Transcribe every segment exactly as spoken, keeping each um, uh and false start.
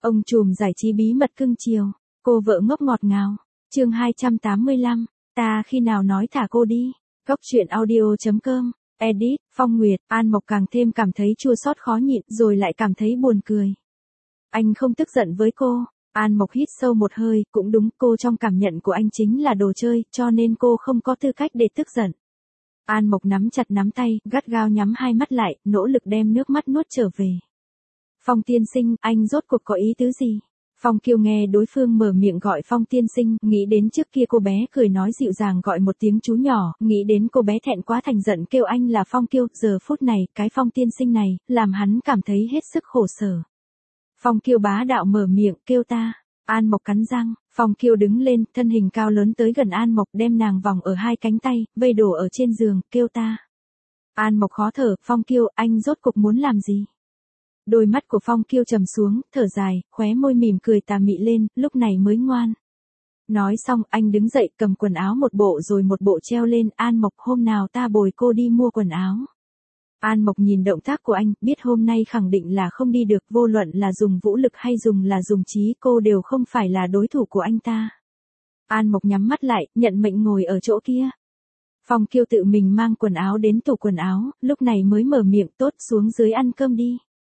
Ông trùm giải trí bí mật cưng chiều, cô vợ ngốc ngọt ngào. Chương hai trăm tám mươi lăm, ta khi nào nói thả cô đi. Góc truyện audio chấm com. Edit, Phong Nguyệt. An Mộc càng thêm cảm thấy chua xót khó nhịn, rồi lại cảm thấy buồn cười. Anh không tức giận với cô. An Mộc hít sâu một hơi, cũng đúng, cô trong cảm nhận của anh chính là đồ chơi, cho nên cô không có tư cách để tức giận. An Mộc nắm chặt nắm tay, gắt gao nhắm hai mắt lại, nỗ lực đem nước mắt nuốt trở về. Phong tiên sinh, anh rốt cuộc có ý tứ gì? Phong Kiều nghe đối phương mở miệng gọi Phong tiên sinh, nghĩ đến trước kia cô bé cười nói dịu dàng gọi một tiếng chú nhỏ, nghĩ đến cô bé thẹn quá thành giận kêu anh là Phong Kiều, giờ phút này, cái Phong tiên sinh này, làm hắn cảm thấy hết sức khổ sở. Phong Kiều bá đạo mở miệng, kêu ta. An Mộc cắn răng, Phong Kiều đứng lên, thân hình cao lớn tới gần An Mộc, đem nàng vòng ở hai cánh tay, vây đổ ở trên giường, kêu ta. An Mộc khó thở, Phong Kiều, anh rốt cuộc muốn làm gì? Đôi mắt của Phong Kiều trầm xuống, thở dài, khóe môi mỉm cười tà mị lên, lúc này mới ngoan. Nói xong, anh đứng dậy, cầm quần áo một bộ rồi một bộ treo lên, An Mộc, hôm nào ta bồi cô đi mua quần áo. An Mộc nhìn động tác của anh, biết hôm nay khẳng định là không đi được, vô luận là dùng vũ lực hay dùng là dùng trí, cô đều không phải là đối thủ của anh ta. An Mộc nhắm mắt lại, nhận mệnh ngồi ở chỗ kia. Phong Kiều tự mình mang quần áo đến tủ quần áo, lúc này mới mở miệng, tốt, xuống dưới ăn cơm đi.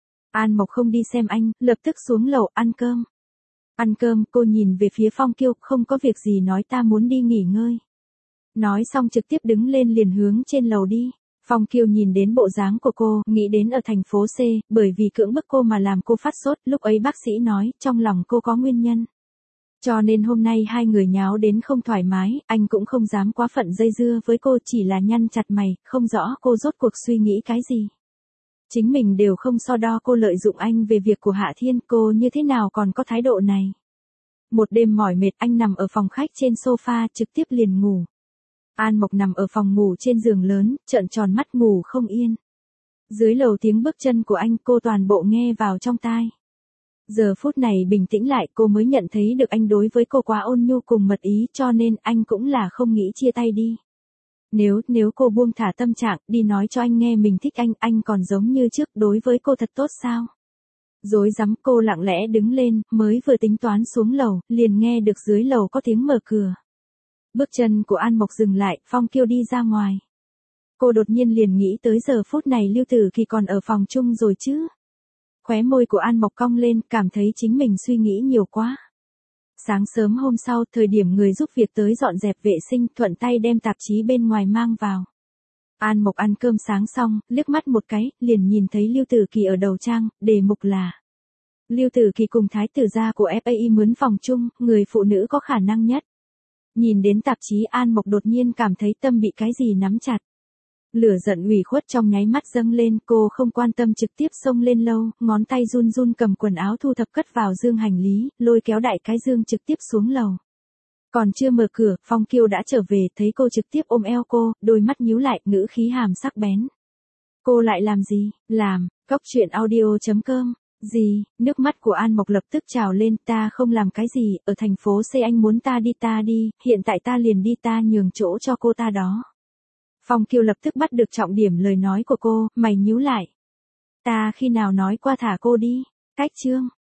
An Mộc không đi xem anh, lập tức xuống lầu ăn cơm. Ăn cơm, cô nhìn về phía Phong Kiều, không có việc gì nói ta muốn đi nghỉ ngơi. Nói xong trực tiếp đứng lên liền hướng trên lầu đi. Phong Kiều nhìn đến bộ dáng của cô, nghĩ đến ở thành phố C, bởi vì cưỡng bức cô mà làm cô phát sốt, lúc ấy bác sĩ nói, trong lòng cô có nguyên nhân. Cho nên hôm nay hai người nháo đến không thoải mái, anh cũng không dám quá phận dây dưa với cô, chỉ là nhăn chặt mày, không rõ cô rốt cuộc suy nghĩ cái gì. Chính mình đều không so đo cô lợi dụng anh về việc của Hạ Thiên, cô như thế nào còn có thái độ này. Một đêm mỏi mệt anh nằm ở phòng khách trên sofa trực tiếp liền ngủ. An Mộc nằm ở phòng ngủ trên giường lớn, trợn tròn mắt ngủ không yên. Dưới lầu tiếng bước chân của anh cô toàn bộ nghe vào trong tai. Giờ phút này bình tĩnh lại cô mới nhận thấy được anh đối với cô quá ôn nhu cùng mật ý, cho nên anh cũng là không nghĩ chia tay đi. Nếu, nếu cô buông thả tâm trạng, đi nói cho anh nghe mình thích anh, anh còn giống như trước đối với cô thật tốt sao? Rối rắm cô lặng lẽ đứng lên, mới vừa tính toán xuống lầu, liền nghe được dưới lầu có tiếng mở cửa. Bước chân của An Mộc dừng lại, Phong Kiều đi ra ngoài. Cô đột nhiên liền nghĩ tới giờ phút này Lưu Tử Kỳ còn ở phòng chung rồi chứ. Khóe môi của An Mộc cong lên, cảm thấy chính mình suy nghĩ nhiều quá. Sáng sớm hôm sau, thời điểm người giúp việc tới dọn dẹp vệ sinh, thuận tay đem tạp chí bên ngoài mang vào. An Mộc ăn cơm sáng xong, liếc mắt một cái, liền nhìn thấy Lưu Tử Kỳ ở đầu trang, đề mục là Lưu Tử Kỳ cùng thái tử gia của ép a i mướn phòng chung, người phụ nữ có khả năng nhất. Nhìn đến tạp chí An Mộc đột nhiên cảm thấy tâm bị cái gì nắm chặt. Lửa giận ủy khuất trong nháy mắt dâng lên, cô không quan tâm trực tiếp xông lên lâu, ngón tay run run cầm quần áo thu thập cất vào dương hành lý, lôi kéo đại cái dương trực tiếp xuống lầu. Còn chưa mở cửa, Phong Kiều đã trở về, thấy cô trực tiếp ôm eo cô, đôi mắt nhíu lại, ngữ khí hàm sắc bén. Cô lại làm gì? Làm, góc truyện audio chấm com. Gì? Nước mắt của An Mộc lập tức trào lên, ta không làm cái gì, ở thành phố C anh muốn ta đi ta đi, hiện tại ta liền đi, ta nhường chỗ cho cô ta đó. Phong Kiều lập tức bắt được trọng điểm lời nói của cô, mày nhíu lại. Ta khi nào nói qua thả cô đi? Cách chương.